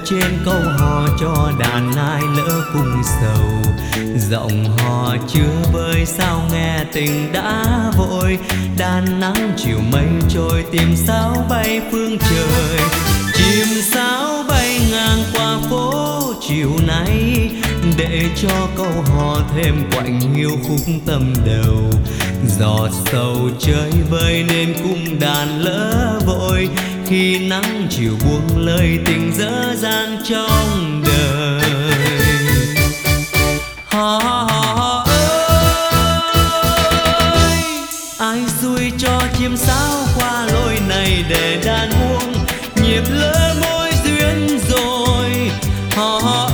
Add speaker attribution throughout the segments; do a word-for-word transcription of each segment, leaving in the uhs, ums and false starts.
Speaker 1: trên câu hò cho đàn ai lỡ cùng sầu. Giọng hò chưa vơi sao nghe tình đã vội, đàn nắng chiều mây trôi tìm sao bay phương trời. Chim sáo bay ngang qua phố chiều nay, để cho câu hò thêm quạnh hiu khúc tâm đầu. Giọt sầu chơi vơi nên cung đàn lỡ vội, khi nắng chiều buông lời tình dở dang trong đời. Hò hò ơi, ai xui cho chim sáo qua lối này để đàn buông nhịp lỡ môi duyên rồi. Hò hò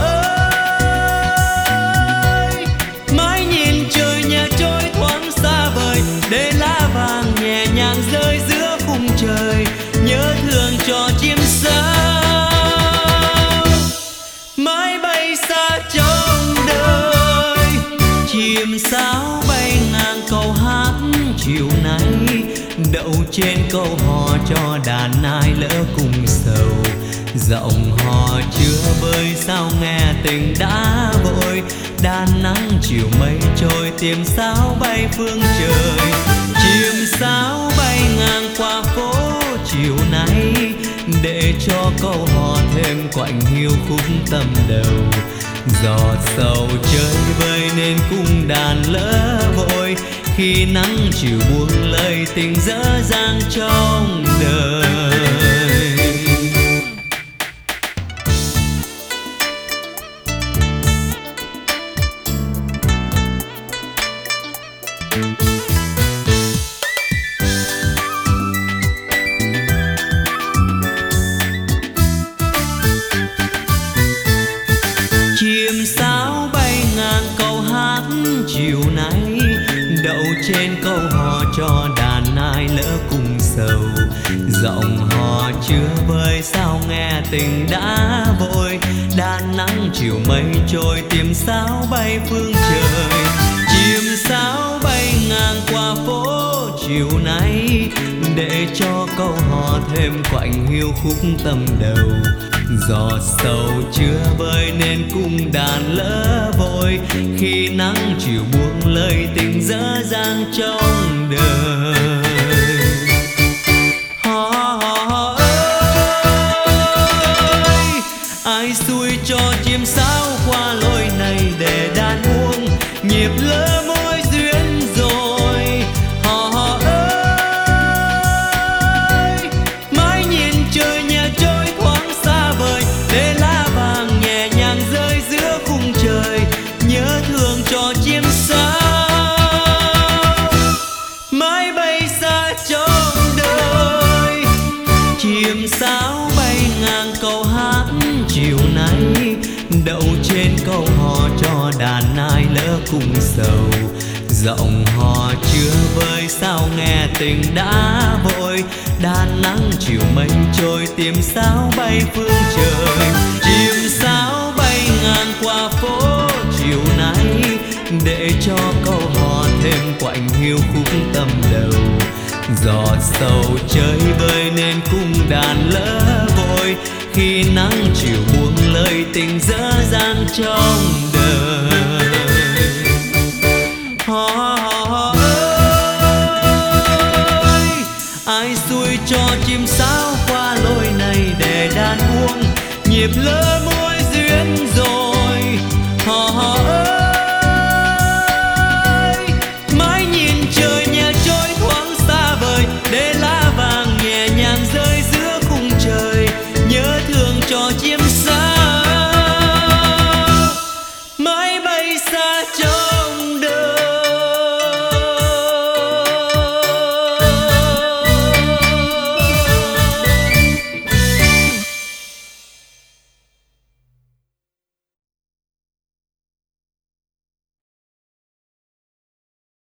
Speaker 1: ơi, mãi nhìn trời nhà trôi thoáng xa vời, để lá vàng nhẹ nhàng rơi giữa khung trời, nhớ thương cho chim sáo mãi bay xa trong đời. Chim sáo bay ngang câu hát chiều nay, đậu trên câu hò cho đàn ai lỡ cùng sầu. Giọng hò chưa vơi sao nghe tình đã vội, đàn nắng chiều mây trôi tìm sao bay phương trời. Chim sáo bay ngang qua phố chiều nay, để cho câu hò thêm quạnh hiu khúc tâm đầu. Giọt sầu chơi vơi nên cung đàn lỡ vội, khi nắng chiều buông lời tình dở dang trong đời. Chim sáo bay ngang câu hát chiều nay, đậu trên câu hò cho đàn ai lỡ cùng sầu. Giọng hò chưa vơi sao nghe tình đã vội, đàn nắng chiều mây trôi tìm sao bay phương trời. Chim sáo bay ngang qua phố chiều nay, để cho câu hò thêm quạnh hiu khúc tâm đầu. Giọt sầu chưa vơi nên cung đàn lỡ vội, khi nắng chiều buông lời tình dở dang trong đời. Hò hò ơi, ai xui cho chim sáo qua lối này để đàn buông nhịp lỡ môi duyên rồi. Hò hò ơi, mãi nhìn trời nhà trôi thoáng xa vời, để lá vàng nhẹ nhàng rơi giữa khung trời, nhớ thương cho chim sáo mãi bay xa trong đời. Chim sáo bay ngang câu hát chiều nay, đậu trên câu hò cho đàn ai lỡ cùng sầu. Giọng hò chưa vơi sao nghe tình đã vội, đàn nắng chiều mây trôi tìm sao bay phương trời. Chim sáo bay ngang qua phố chiều nay, để cho câu hò thêm quạnh hiu khúc tâm đầu. Giọt sầu chơi vơi nên cung đàn lỡ vội, khi nắng chiều buông lời tình dở dang trong đời. Hò hò ơi, ai xui cho chim sáo qua lối này để đàn buông nhịp lỡ